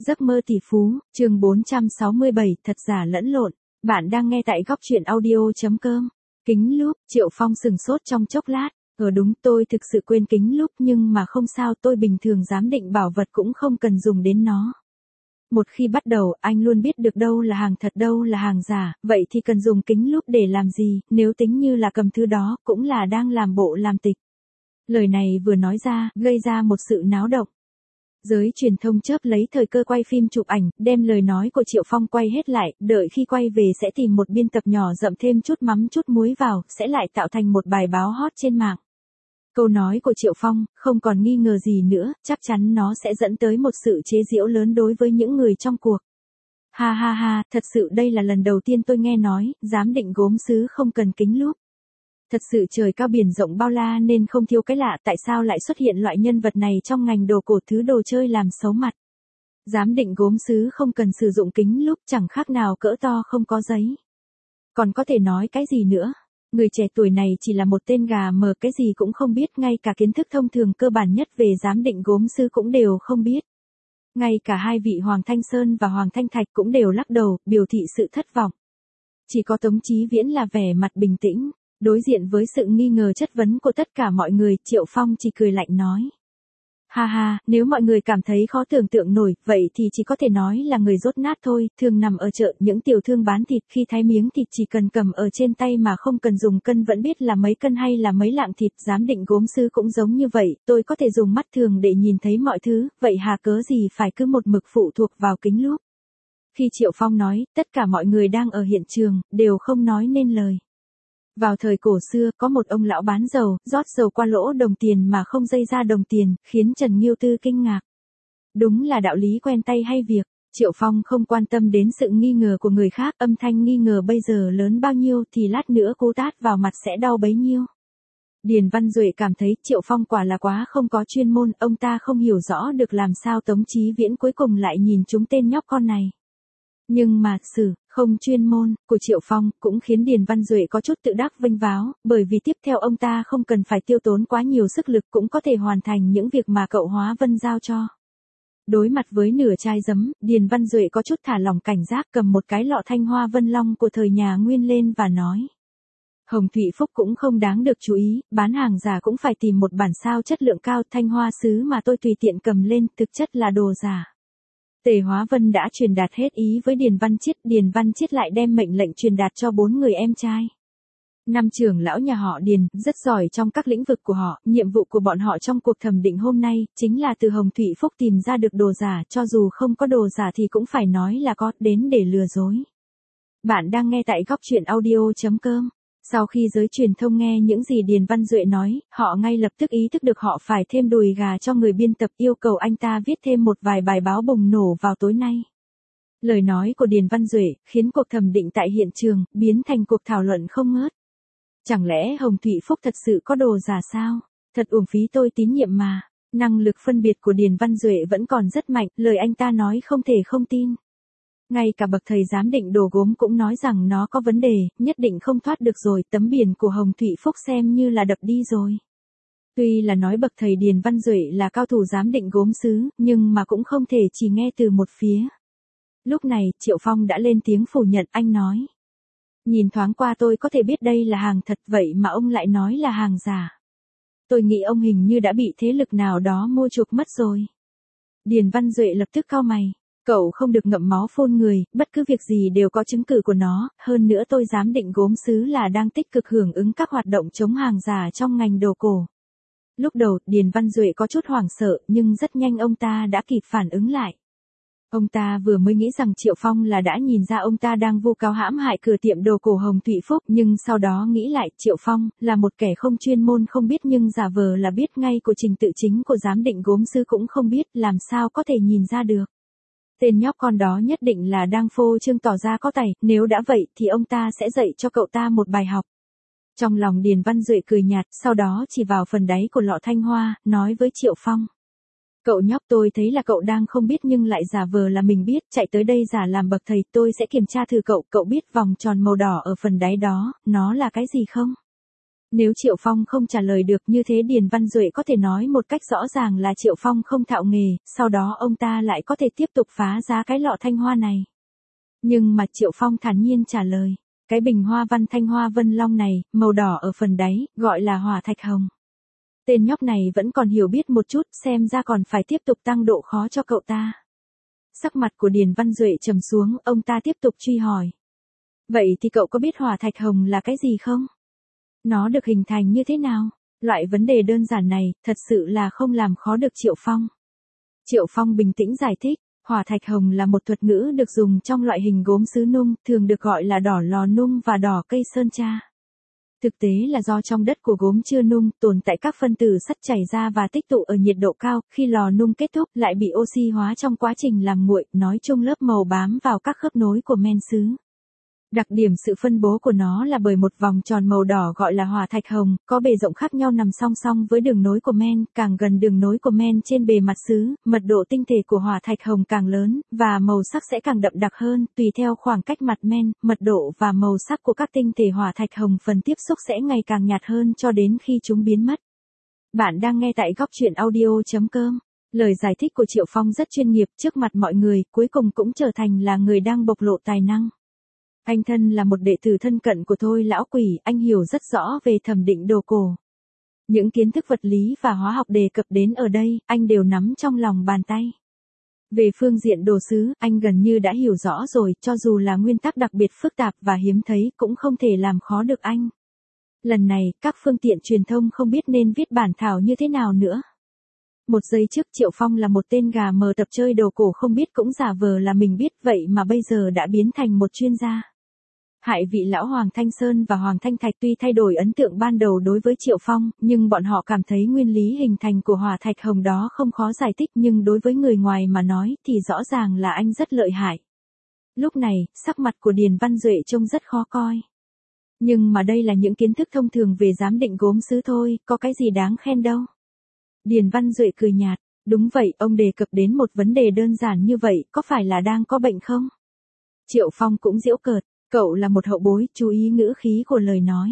Giấc mơ tỷ phú, chương 467, thật giả lẫn lộn. Bạn đang nghe tại góc truyện audio.com. Kính lúp, Triệu Phong sừng sốt trong chốc lát. Đúng, tôi thực sự quên kính lúp nhưng mà không sao, tôi bình thường giám định bảo vật cũng không cần dùng đến nó. Một khi bắt đầu, anh luôn biết được đâu là hàng thật đâu là hàng giả, vậy thì cần dùng kính lúp để làm gì, nếu tính như là cầm thứ đó, cũng là đang làm bộ làm tịch. Lời này vừa nói ra, gây ra một sự náo động. Giới truyền thông chớp lấy thời cơ quay phim chụp ảnh, đem lời nói của Triệu Phong quay hết lại, đợi khi quay về sẽ tìm một biên tập nhỏ dậm thêm chút mắm chút muối vào, sẽ lại tạo thành một bài báo hot trên mạng. Câu nói của Triệu Phong, không còn nghi ngờ gì nữa, chắc chắn nó sẽ dẫn tới một sự chế giễu lớn đối với những người trong cuộc. Ha ha ha, thật sự đây là lần đầu tiên tôi nghe nói, giám định gốm sứ không cần kính lúp. Thật sự trời cao biển rộng bao la nên không thiếu cái lạ, tại sao lại xuất hiện loại nhân vật này trong ngành đồ cổ, thứ đồ chơi làm xấu mặt. Giám định gốm sứ không cần sử dụng kính lúp, chẳng khác nào cỡ to không có giấy. Còn có thể nói cái gì nữa? Người trẻ tuổi này chỉ là một tên gà mờ, cái gì cũng không biết, ngay cả kiến thức thông thường cơ bản nhất về giám định gốm sứ cũng đều không biết. Ngay cả hai vị Hoàng Thanh Sơn và Hoàng Thanh Thạch cũng đều lắc đầu, biểu thị sự thất vọng. Chỉ có Tống Chí Viễn là vẻ mặt bình tĩnh. Đối diện với sự nghi ngờ chất vấn của tất cả mọi người, Triệu Phong chỉ cười lạnh nói. Ha ha, nếu mọi người cảm thấy khó tưởng tượng nổi, vậy thì chỉ có thể nói là người dốt nát thôi, thường nằm ở chợ, những tiểu thương bán thịt khi thái miếng thịt chỉ cần cầm ở trên tay mà không cần dùng cân vẫn biết là mấy cân hay là mấy lạng thịt, giám định gốm sứ cũng giống như vậy, tôi có thể dùng mắt thường để nhìn thấy mọi thứ, vậy hà cớ gì phải cứ một mực phụ thuộc vào kính lúp. Khi Triệu Phong nói, tất cả mọi người đang ở hiện trường, đều không nói nên lời. Vào thời cổ xưa, có một ông lão bán dầu, rót dầu qua lỗ đồng tiền mà không dây ra đồng tiền, khiến Trần Nghiêu Tư kinh ngạc. Đúng là đạo lý quen tay hay việc, Triệu Phong không quan tâm đến sự nghi ngờ của người khác, âm thanh nghi ngờ bây giờ lớn bao nhiêu thì lát nữa cú tát vào mặt sẽ đau bấy nhiêu. Điền Văn Duệ cảm thấy Triệu Phong quả là quá không có chuyên môn, ông ta không hiểu rõ được làm sao Tống Chí Viễn cuối cùng lại nhìn trúng tên nhóc con này. Nhưng mà, không chuyên môn, của Triệu Phong, cũng khiến Điền Văn Duệ có chút tự đắc vênh váo, bởi vì tiếp theo ông ta không cần phải tiêu tốn quá nhiều sức lực cũng có thể hoàn thành những việc mà cậu Hóa Vân giao cho. Đối mặt với nửa chai giấm, Điền Văn Duệ có chút thả lỏng cảnh giác, cầm một cái lọ Thanh Hoa Vân Long của thời nhà Nguyên lên và nói. Hồng Thụy Phúc cũng không đáng được chú ý, bán hàng giả cũng phải tìm một bản sao chất lượng cao, Thanh Hoa sứ mà tôi tùy tiện cầm lên, thực chất là đồ giả. Tề Hóa Vân đã truyền đạt hết ý với Điền Văn Chiết lại đem mệnh lệnh truyền đạt cho 4 người em trai. 5 trưởng lão nhà họ Điền, rất giỏi trong các lĩnh vực của họ, nhiệm vụ của bọn họ trong cuộc thẩm định hôm nay, chính là từ Hồng Thụy Phúc tìm ra được đồ giả, cho dù không có đồ giả thì cũng phải nói là có, đến để lừa dối. Bạn đang nghe tại góc truyện audio.com. Sau khi giới truyền thông nghe những gì Điền Văn Duệ nói, họ ngay lập tức ý thức được họ phải thêm đùi gà cho người biên tập, yêu cầu anh ta viết thêm một vài bài báo bùng nổ vào tối nay. Lời nói của Điền Văn Duệ khiến cuộc thẩm định tại hiện trường biến thành cuộc thảo luận không ngớt. Chẳng lẽ Hồng Thụy Phúc thật sự có đồ giả sao? Thật uổng phí tôi tín nhiệm mà. Năng lực phân biệt của Điền Văn Duệ vẫn còn rất mạnh, lời anh ta nói không thể không tin. Ngay cả bậc thầy giám định đồ gốm cũng nói rằng nó có vấn đề, nhất định không thoát được rồi, tấm biển của Hồng Thụy Phúc xem như là đập đi rồi. Tuy là nói bậc thầy Điền Văn Duệ là cao thủ giám định gốm sứ, nhưng mà cũng không thể chỉ nghe từ một phía. Lúc này, Triệu Phong đã lên tiếng phủ nhận, anh nói. Nhìn thoáng qua tôi có thể biết đây là hàng thật, vậy mà ông lại nói là hàng giả. Tôi nghĩ ông hình như đã bị thế lực nào đó mua chuộc mất rồi. Điền Văn Duệ lập tức cau mày. Cậu không được ngậm máu phun người, bất cứ việc gì đều có chứng cứ của nó, hơn nữa tôi giám định gốm sứ là đang tích cực hưởng ứng các hoạt động chống hàng giả trong ngành đồ cổ. Lúc đầu, Điền Văn Duệ có chút hoảng sợ, nhưng rất nhanh ông ta đã kịp phản ứng lại. Ông ta vừa mới nghĩ rằng Triệu Phong là đã nhìn ra ông ta đang vu cáo hãm hại cửa tiệm đồ cổ Hồng Thụy Phúc, nhưng sau đó nghĩ lại, Triệu Phong là một kẻ không chuyên môn không biết nhưng giả vờ là biết, ngay của trình tự chính của giám định gốm sứ cũng không biết, làm sao có thể nhìn ra được. Tên nhóc con đó nhất định là đang phô trương tỏ ra có tài, nếu đã vậy thì ông ta sẽ dạy cho cậu ta một bài học. Trong lòng Điền Văn Duệ cười nhạt, sau đó chỉ vào phần đáy của lọ Thanh Hoa, nói với Triệu Phong. Cậu nhóc, tôi thấy là cậu đang không biết nhưng lại giả vờ là mình biết, chạy tới đây giả làm bậc thầy, tôi sẽ kiểm tra thử cậu biết vòng tròn màu đỏ ở phần đáy đó, nó là cái gì không? Nếu Triệu Phong không trả lời được như thế Điền Văn Duệ có thể nói một cách rõ ràng là Triệu Phong không thạo nghề, sau đó ông ta lại có thể tiếp tục phá giá cái lọ thanh hoa này. Nhưng mà Triệu Phong thản nhiên trả lời, cái bình hoa văn thanh hoa vân long này, màu đỏ ở phần đáy, gọi là hỏa thạch hồng. Tên nhóc này vẫn còn hiểu biết một chút, xem ra còn phải tiếp tục tăng độ khó cho cậu ta. Sắc mặt của Điền Văn Duệ trầm xuống, ông ta tiếp tục truy hỏi. Vậy thì cậu có biết hỏa thạch hồng là cái gì không? Nó được hình thành như thế nào? Loại vấn đề đơn giản này, thật sự là không làm khó được Triệu Phong. Triệu Phong bình tĩnh giải thích, hỏa thạch hồng là một thuật ngữ được dùng trong loại hình gốm sứ nung, thường được gọi là đỏ lò nung và đỏ cây sơn tra. Thực tế là do trong đất của gốm chưa nung, tồn tại các phân tử sắt chảy ra và tích tụ ở nhiệt độ cao, khi lò nung kết thúc lại bị oxy hóa trong quá trình làm nguội, nói chung lớp màu bám vào các khớp nối của men sứ. Đặc điểm sự phân bố của nó là bởi một vòng tròn màu đỏ gọi là hỏa thạch hồng, có bề rộng khác nhau nằm song song với đường nối của men, càng gần đường nối của men trên bề mặt sứ, mật độ tinh thể của hỏa thạch hồng càng lớn, và màu sắc sẽ càng đậm đặc hơn, tùy theo khoảng cách mặt men, mật độ và màu sắc của các tinh thể hỏa thạch hồng phần tiếp xúc sẽ ngày càng nhạt hơn cho đến khi chúng biến mất. Bạn đang nghe tại góc truyện audio.com. Lời giải thích của Triệu Phong rất chuyên nghiệp trước mặt mọi người, cuối cùng cũng trở thành là người đang bộc lộ tài năng. Anh thân là một đệ tử thân cận của Thôi lão quỷ, anh hiểu rất rõ về thẩm định đồ cổ. Những kiến thức vật lý và hóa học đề cập đến ở đây, anh đều nắm trong lòng bàn tay. Về phương diện đồ sứ, anh gần như đã hiểu rõ rồi, cho dù là nguyên tắc đặc biệt phức tạp và hiếm thấy cũng không thể làm khó được anh. Lần này, các phương tiện truyền thông không biết nên viết bản thảo như thế nào nữa. Một giây trước Triệu Phong là một tên gà mờ tập chơi đồ cổ không biết cũng giả vờ là mình biết, vậy mà bây giờ đã biến thành một chuyên gia. Hại vị lão Hoàng Thanh Sơn và Hoàng Thanh Thạch tuy thay đổi ấn tượng ban đầu đối với Triệu Phong, nhưng bọn họ cảm thấy nguyên lý hình thành của hỏa thạch hồng đó không khó giải thích, nhưng đối với người ngoài mà nói thì rõ ràng là anh rất lợi hại. Lúc này, sắc mặt của Điền Văn Duệ trông rất khó coi. Nhưng mà đây là những kiến thức thông thường về giám định gốm sứ thôi, có cái gì đáng khen đâu. Điền Văn Duệ cười nhạt, đúng vậy, ông đề cập đến một vấn đề đơn giản như vậy, có phải là đang có bệnh không? Triệu Phong cũng giễu cợt, cậu là một hậu bối, chú ý ngữ khí của lời nói.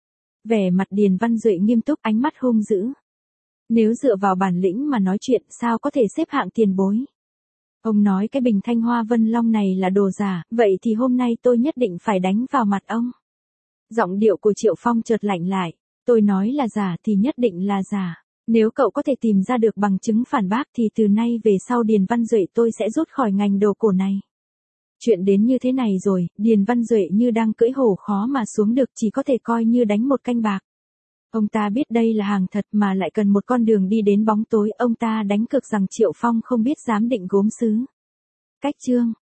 Vẻ mặt Điền Văn Duệ nghiêm túc, ánh mắt hung dữ. Nếu dựa vào bản lĩnh mà nói chuyện, sao có thể xếp hạng tiền bối? Ông nói cái bình thanh hoa vân long này là đồ giả, vậy thì hôm nay tôi nhất định phải đánh vào mặt ông. Giọng điệu của Triệu Phong chợt lạnh lại, tôi nói là giả thì nhất định là giả. Nếu cậu có thể tìm ra được bằng chứng phản bác thì từ nay về sau Điền Văn Duệ tôi sẽ rút khỏi ngành đồ cổ này. Chuyện đến như thế này rồi, Điền Văn Duệ như đang cưỡi hổ khó mà xuống được, chỉ có thể coi như đánh một canh bạc. Ông ta biết đây là hàng thật mà lại cần một con đường đi đến bóng tối, ông ta đánh cược rằng Triệu Phong không biết giám định gốm sứ. Cách chương